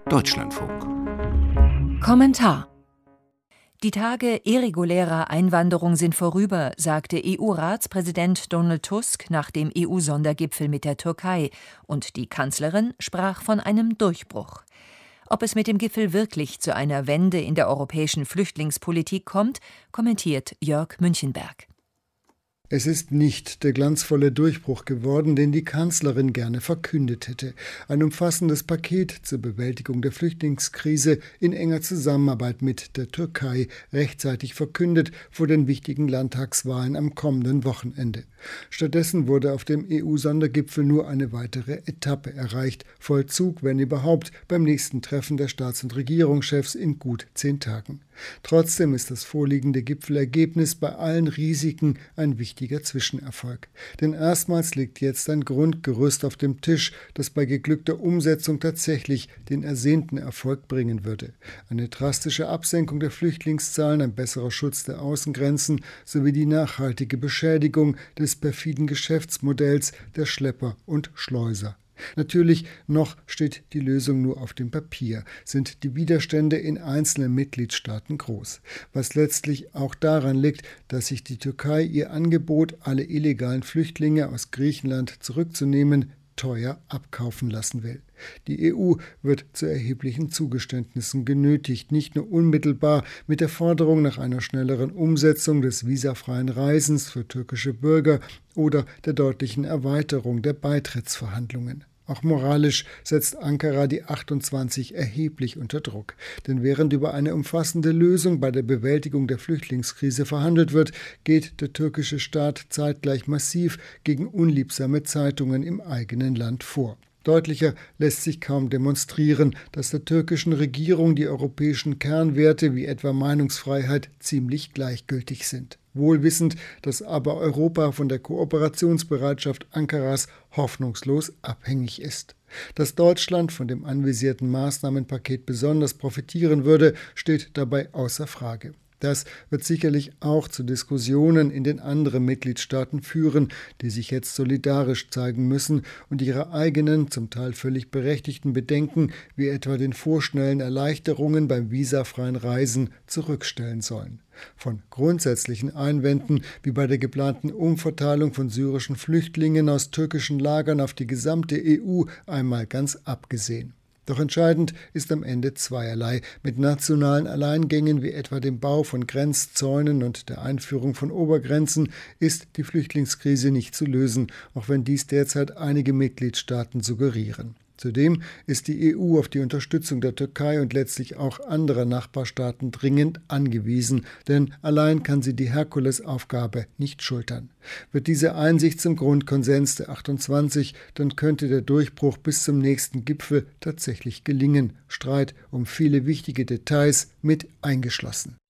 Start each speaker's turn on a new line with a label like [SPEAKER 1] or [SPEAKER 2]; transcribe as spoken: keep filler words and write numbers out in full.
[SPEAKER 1] Deutschlandfunk.
[SPEAKER 2] Kommentar: Die Tage irregulärer Einwanderung sind vorüber, sagte E U-Ratspräsident Donald Tusk nach dem E U-Sondergipfel mit der Türkei, und die Kanzlerin sprach von einem Durchbruch. Ob es mit dem Gipfel wirklich zu einer Wende in der europäischen Flüchtlingspolitik kommt, kommentiert Jörg Münchenberg.
[SPEAKER 3] Es ist nicht der glanzvolle Durchbruch geworden, den die Kanzlerin gerne verkündet hätte. Ein umfassendes Paket zur Bewältigung der Flüchtlingskrise in enger Zusammenarbeit mit der Türkei, rechtzeitig verkündet vor den wichtigen Landtagswahlen am kommenden Wochenende. Stattdessen wurde auf dem E U-Sondergipfel nur eine weitere Etappe erreicht. Vollzug, wenn überhaupt, beim nächsten Treffen der Staats- und Regierungschefs in gut zehn Tagen. Trotzdem ist das vorliegende Gipfelergebnis bei allen Risiken ein wichtiger Zwischenerfolg. Denn erstmals liegt jetzt ein Grundgerüst auf dem Tisch, das bei geglückter Umsetzung tatsächlich den ersehnten Erfolg bringen würde. Eine drastische Absenkung der Flüchtlingszahlen, ein besserer Schutz der Außengrenzen sowie die nachhaltige Beschädigung des perfiden Geschäftsmodells der Schlepper und Schleuser. Natürlich, noch steht die Lösung nur auf dem Papier, sind die Widerstände in einzelnen Mitgliedstaaten groß. Was letztlich auch daran liegt, dass sich die Türkei ihr Angebot, alle illegalen Flüchtlinge aus Griechenland zurückzunehmen, teuer abkaufen lassen will. Die E U wird zu erheblichen Zugeständnissen genötigt, nicht nur unmittelbar mit der Forderung nach einer schnelleren Umsetzung des visafreien Reisens für türkische Bürger oder der deutlichen Erweiterung der Beitrittsverhandlungen. Auch moralisch setzt Ankara die achtundzwanzig erheblich unter Druck. Denn während über eine umfassende Lösung bei der Bewältigung der Flüchtlingskrise verhandelt wird, geht der türkische Staat zeitgleich massiv gegen unliebsame Zeitungen im eigenen Land vor. Deutlicher lässt sich kaum demonstrieren, dass der türkischen Regierung die europäischen Kernwerte wie etwa Meinungsfreiheit ziemlich gleichgültig sind. Wohl wissend, dass aber Europa von der Kooperationsbereitschaft Ankaras hoffnungslos abhängig ist. Dass Deutschland von dem anvisierten Maßnahmenpaket besonders profitieren würde, steht dabei außer Frage. Das wird sicherlich auch zu Diskussionen in den anderen Mitgliedstaaten führen, die sich jetzt solidarisch zeigen müssen und ihre eigenen, zum Teil völlig berechtigten Bedenken, wie etwa den vorschnellen Erleichterungen beim visafreien Reisen, zurückstellen sollen. Von grundsätzlichen Einwänden, wie bei der geplanten Umverteilung von syrischen Flüchtlingen aus türkischen Lagern auf die gesamte E U, einmal ganz abgesehen. Doch entscheidend ist am Ende zweierlei. Mit nationalen Alleingängen wie etwa dem Bau von Grenzzäunen und der Einführung von Obergrenzen ist die Flüchtlingskrise nicht zu lösen, auch wenn dies derzeit einige Mitgliedstaaten suggerieren. Zudem ist die E U auf die Unterstützung der Türkei und letztlich auch anderer Nachbarstaaten dringend angewiesen, denn allein kann sie die Herkulesaufgabe nicht schultern. Wird diese Einsicht zum Grundkonsens der achtundzwanzig, dann könnte der Durchbruch bis zum nächsten Gipfel tatsächlich gelingen, Streit um viele wichtige Details mit eingeschlossen.